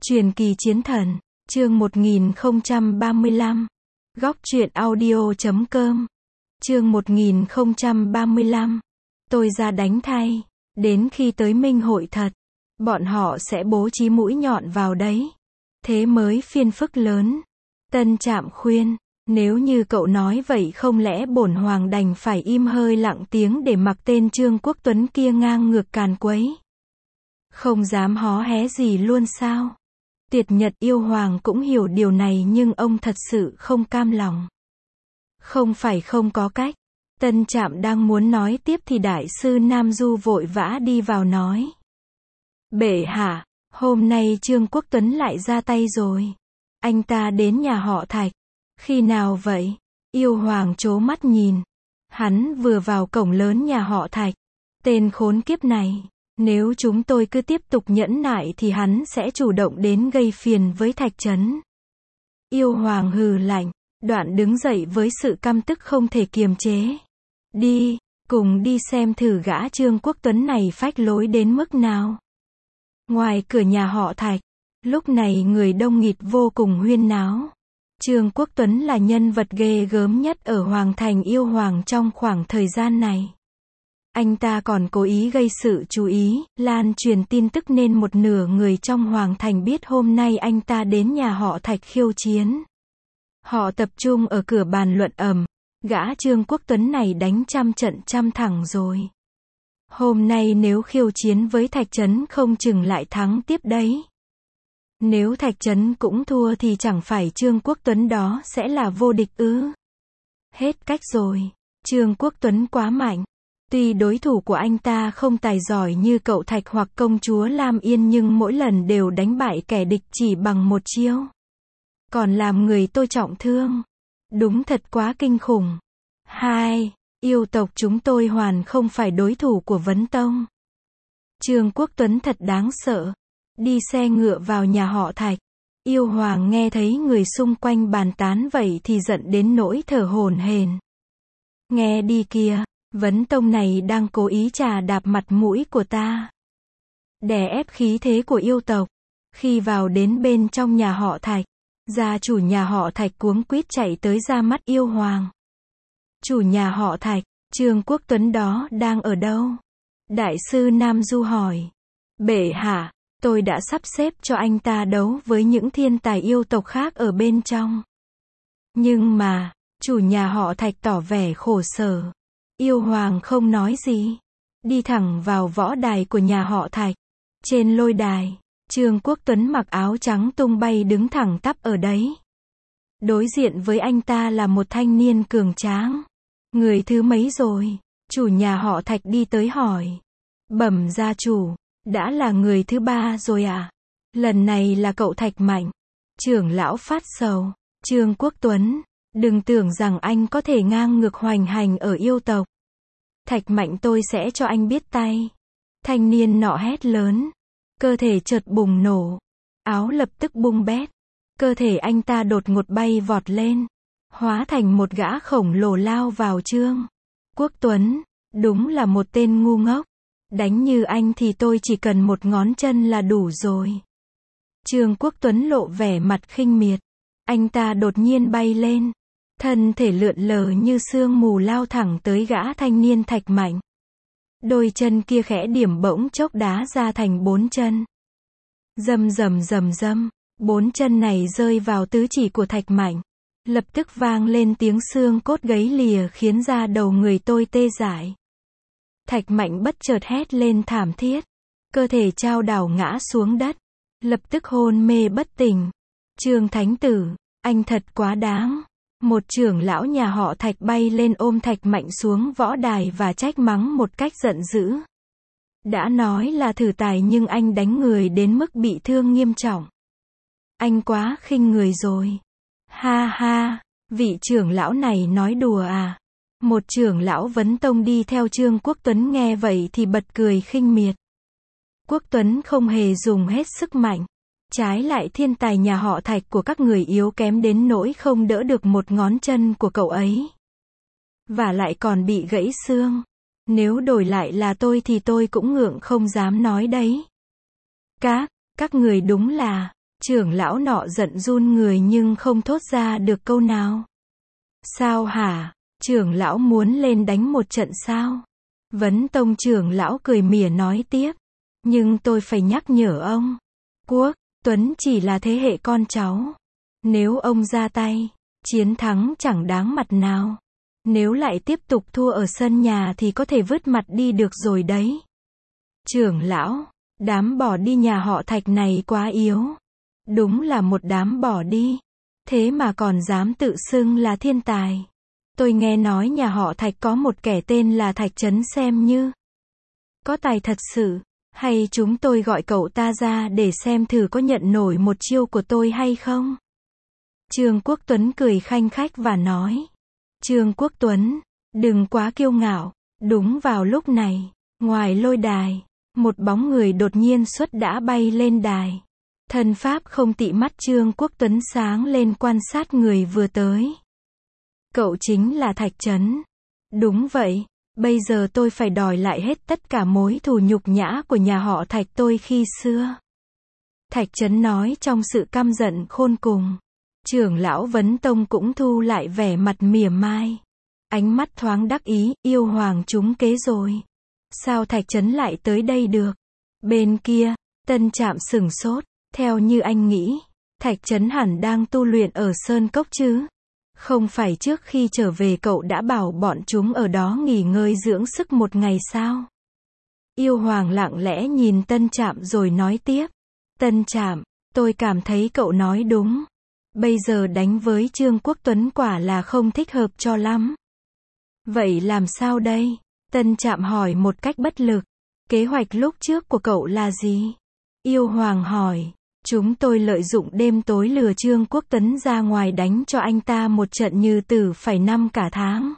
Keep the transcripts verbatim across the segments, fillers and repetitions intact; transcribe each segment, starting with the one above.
Truyền kỳ chiến thần, chương một nghìn không trăm ba mươi lăm. Góc truyện audio chấm com. Chương một nghìn không trăm ba mươi lăm. Tôi ra đánh thay. Đến khi tới minh hội thật, bọn họ sẽ bố trí mũi nhọn vào đấy. Thế mới phiền phức lớn. Tân Trạm khuyên, nếu như cậu nói vậy không lẽ bổn hoàng đành phải im hơi lặng tiếng để mặc tên Trương Quốc Tuấn kia ngang ngược càn quấy. Không dám hó hé gì luôn sao? Tiệt Nhật yêu hoàng cũng hiểu điều này nhưng ông thật sự không cam lòng. Không phải không có cách. Tân Trạm đang muốn nói tiếp thì đại sư Nam Du vội vã đi vào nói. Bệ hạ, hôm nay Trương Quốc Tuấn lại ra tay rồi. Anh ta đến nhà họ Thạch. Khi nào vậy? Yêu hoàng trố mắt nhìn. Hắn vừa vào cổng lớn nhà họ Thạch. Tên khốn kiếp này. Nếu chúng tôi cứ tiếp tục nhẫn nại thì hắn sẽ chủ động đến gây phiền với Thạch Trấn. Yêu hoàng hừ lạnh, đoạn đứng dậy với sự căm tức không thể kiềm chế. Đi, cùng đi xem thử gã Trương Quốc Tuấn này phách lối đến mức nào. Ngoài cửa nhà họ Thạch, lúc này người đông nghịt vô cùng huyên náo. Trương Quốc Tuấn là nhân vật ghê gớm nhất ở Hoàng Thành yêu hoàng trong khoảng thời gian này. Anh ta còn cố ý gây sự chú ý, lan truyền tin tức nên một nửa người trong Hoàng Thành biết hôm nay anh ta đến nhà họ Thạch khiêu chiến. Họ tập trung ở cửa bàn luận ầm, gã Trương Quốc Tuấn này đánh trăm trận trăm thẳng rồi. Hôm nay nếu khiêu chiến với Thạch Trấn không chừng lại thắng tiếp đấy. Nếu Thạch Trấn cũng thua thì chẳng phải Trương Quốc Tuấn đó sẽ là vô địch ư? Hết cách rồi, Trương Quốc Tuấn quá mạnh. Tuy đối thủ của anh ta không tài giỏi như cậu Thạch hoặc công chúa Lam Yên nhưng mỗi lần đều đánh bại kẻ địch chỉ bằng một chiêu. Còn làm người tôi trọng thương. Đúng thật quá kinh khủng. Hai, yêu tộc chúng tôi hoàn không phải đối thủ của Vấn Tông. Trương Quốc Tuấn thật đáng sợ. Đi xe ngựa vào nhà họ Thạch. Yêu hoàng nghe thấy người xung quanh bàn tán vậy thì giận đến nỗi thở hổn hển. Nghe đi kìa. Vấn Tông này đang cố ý trà đạp mặt mũi của ta. Đè ép khí thế của yêu tộc. Khi vào đến bên trong nhà họ Thạch, gia chủ nhà họ Thạch cuống quýt chạy tới ra mắt yêu hoàng. Chủ nhà họ Thạch, Trương Quốc Tuấn đó đang ở đâu? Đại sư Nam Du hỏi. Bệ hạ, tôi đã sắp xếp cho anh ta đấu với những thiên tài yêu tộc khác ở bên trong. Nhưng mà, chủ nhà họ Thạch tỏ vẻ khổ sở. Yêu hoàng không nói gì. Đi thẳng vào võ đài của nhà họ Thạch. Trên lôi đài, Trương Quốc Tuấn mặc áo trắng tung bay đứng thẳng tắp ở đấy. Đối diện với anh ta là một thanh niên cường tráng. Người thứ mấy rồi? Chủ nhà họ Thạch đi tới hỏi. Bẩm gia chủ, đã là người thứ ba rồi à? Lần này là cậu Thạch Mạnh. Trưởng lão phát sầu. Trương Quốc Tuấn, đừng tưởng rằng anh có thể ngang ngược hoành hành ở yêu tộc. Thạch Mạnh tôi sẽ cho anh biết tay. Thanh niên nọ hét lớn. Cơ thể chợt bùng nổ. Áo lập tức bung bét. Cơ thể anh ta đột ngột bay vọt lên. Hóa thành một gã khổng lồ lao vào Trương Quốc Tuấn. Đúng là một tên ngu ngốc. Đánh như anh thì tôi chỉ cần một ngón chân là đủ rồi. Trương Quốc Tuấn lộ vẻ mặt khinh miệt. Anh ta đột nhiên bay lên. Thân thể lượn lờ như sương mù lao thẳng tới gã thanh niên Thạch Mạnh. Đôi chân kia khẽ điểm bỗng chốc đá ra thành bốn chân. Rầm rầm rầm rầm, bốn chân này rơi vào tứ chỉ của Thạch Mạnh. Lập tức vang lên tiếng xương cốt gãy lìa khiến da đầu người tôi tê dại. Thạch Mạnh bất chợt hét lên thảm thiết. Cơ thể chao đảo ngã xuống đất. Lập tức hôn mê bất tỉnh. Trương Thánh Tử, anh thật quá đáng. Một trưởng lão nhà họ Thạch bay lên ôm Thạch Mạnh xuống võ đài và trách mắng một cách giận dữ. Đã nói là thử tài nhưng anh đánh người đến mức bị thương nghiêm trọng. Anh quá khinh người rồi. Ha ha, vị trưởng lão này nói đùa à? Một trưởng lão Vấn Tông đi theo Trương Quốc Tuấn nghe vậy thì bật cười khinh miệt. Quốc Tuấn không hề dùng hết sức mạnh. Trái lại thiên tài nhà họ Thạch của các người yếu kém đến nỗi không đỡ được một ngón chân của cậu ấy. Và lại còn bị gãy xương. Nếu đổi lại là tôi thì tôi cũng ngượng không dám nói đấy. Các, các người đúng là, Trưởng lão nọ giận run người nhưng không thốt ra được câu nào. Sao hả? Trưởng lão muốn lên đánh một trận sao? Vấn Tông trưởng lão cười mỉa nói tiếp. Nhưng tôi phải nhắc nhở ông. Quốc Tuấn chỉ là thế hệ con cháu. Nếu ông ra tay, chiến thắng chẳng đáng mặt nào. Nếu lại tiếp tục thua ở sân nhà thì có thể vứt mặt đi được rồi đấy. Trưởng lão, đám bỏ đi nhà họ Thạch này quá yếu. Đúng là một đám bỏ đi. Thế mà còn dám tự xưng là thiên tài. Tôi nghe nói nhà họ Thạch có một kẻ tên là Thạch Trấn xem như có tài thật sự. Hay chúng tôi gọi cậu ta ra để xem thử có nhận nổi một chiêu của tôi hay không? Trương Quốc Tuấn cười khanh khách và nói. Trương Quốc Tuấn, đừng quá kiêu ngạo. Đúng vào lúc này, ngoài lôi đài, một bóng người đột nhiên xuất đã bay lên đài. Thân pháp không tị mắt Trương Quốc Tuấn sáng lên quan sát người vừa tới. Cậu chính là Thạch Trấn. Đúng vậy, bây giờ tôi phải đòi lại hết tất cả mối thù nhục nhã của nhà họ Thạch tôi khi xưa. Thạch Trấn nói trong sự căm giận khôn cùng. Trưởng lão Vấn Tông cũng thu lại vẻ mặt mỉa mai. Ánh mắt thoáng đắc ý, yêu hoàng trúng kế rồi. Sao Thạch Trấn lại tới đây được? Bên kia, Tân Trạm sửng sốt. Theo như anh nghĩ, Thạch Trấn hẳn đang tu luyện ở Sơn Cốc chứ? Không phải trước khi trở về cậu đã bảo bọn chúng ở đó nghỉ ngơi dưỡng sức một ngày sao? Yêu hoàng lặng lẽ nhìn Tân Trạm rồi nói tiếp. Tân Trạm, tôi cảm thấy cậu nói đúng. Bây giờ đánh với Trương Quốc Tuấn quả là không thích hợp cho lắm. Vậy làm sao đây? Tân Trạm hỏi một cách bất lực. Kế hoạch lúc trước của cậu là gì? Yêu hoàng hỏi. Chúng tôi lợi dụng đêm tối lừa Trương Quốc Tuấn ra ngoài đánh cho anh ta một trận như tử phải năm cả tháng.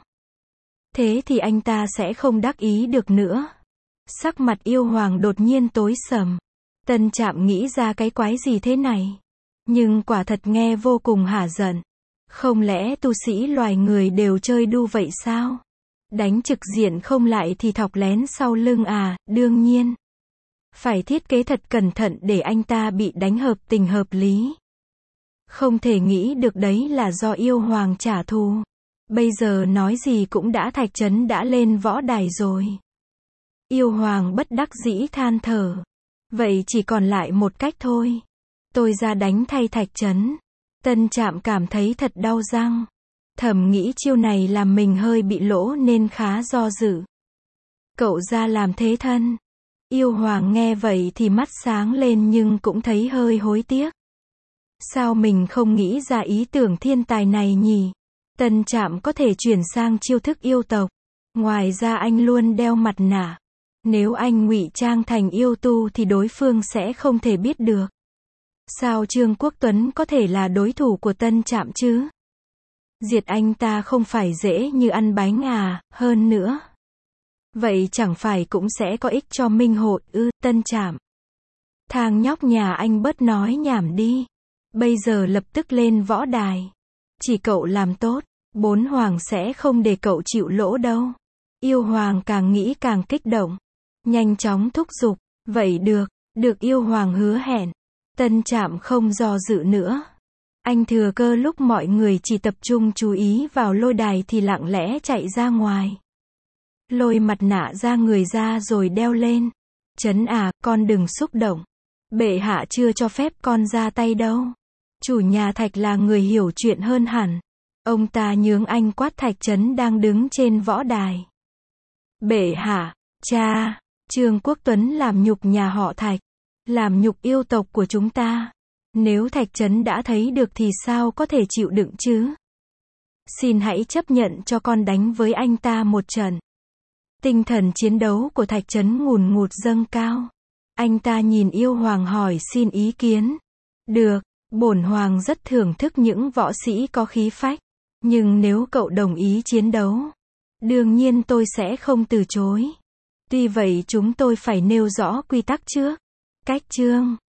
Thế thì anh ta sẽ không đắc ý được nữa. Sắc mặt yêu hoàng đột nhiên tối sầm. Tân Trạm nghĩ ra cái quái gì thế này? Nhưng quả thật nghe vô cùng hả giận. Không lẽ tu sĩ loài người đều chơi đu vậy sao? Đánh trực diện không lại thì thọc lén sau lưng à? Đương nhiên. Phải thiết kế thật cẩn thận để anh ta bị đánh hợp tình hợp lý. Không thể nghĩ được đấy là do yêu hoàng trả thù. Bây giờ nói gì cũng đã Thạch Trấn đã lên võ đài rồi. Yêu hoàng bất đắc dĩ than thở. Vậy chỉ còn lại một cách thôi. Tôi ra đánh thay Thạch Trấn. Tân Trạm cảm thấy thật đau răng. Thầm nghĩ chiêu này làm mình hơi bị lỗ nên khá do dự. Cậu ra làm thế thân. Yêu hoàng nghe vậy thì mắt sáng lên nhưng cũng thấy hơi hối tiếc. Sao mình không nghĩ ra ý tưởng thiên tài này nhỉ? Tân Trạm có thể chuyển sang chiêu thức yêu tộc. Ngoài ra anh luôn đeo mặt nạ. Nếu anh ngụy trang thành yêu tu thì đối phương sẽ không thể biết được. Sao Trương Quốc Tuấn có thể là đối thủ của Tân Trạm chứ? Diệt anh ta không phải dễ như ăn bánh à, hơn nữa. Vậy chẳng phải cũng sẽ có ích cho Minh Hội ư? Tân Trạm. Thằng nhóc nhà anh bớt nói nhảm đi. Bây giờ lập tức lên võ đài. Chỉ cậu làm tốt, bốn hoàng sẽ không để cậu chịu lỗ đâu. Yêu hoàng càng nghĩ càng kích động. Nhanh chóng thúc giục. Vậy được, được yêu hoàng hứa hẹn. Tân Trạm không do dự nữa. Anh thừa cơ lúc mọi người chỉ tập trung chú ý vào lôi đài thì lặng lẽ chạy ra ngoài. Lôi mặt nạ ra người ra rồi đeo lên. Trấn à, con đừng xúc động. Bệ hạ chưa cho phép con ra tay đâu. Chủ nhà Thạch là người hiểu chuyện hơn hẳn. Ông ta nhướng anh quát Thạch Trấn đang đứng trên võ đài. Bệ hạ, cha, Trương Quốc Tuấn làm nhục nhà họ Thạch. Làm nhục yêu tộc của chúng ta. Nếu Thạch Trấn đã thấy được thì sao có thể chịu đựng chứ? Xin hãy chấp nhận cho con đánh với anh ta một trận. Tinh thần chiến đấu của Thạch Trấn ngùn ngụt dâng cao. Anh ta nhìn yêu hoàng hỏi xin ý kiến. Được, bổn hoàng rất thưởng thức những võ sĩ có khí phách. Nhưng nếu cậu đồng ý chiến đấu, đương nhiên tôi sẽ không từ chối. Tuy vậy chúng tôi phải nêu rõ quy tắc trước. Cách chương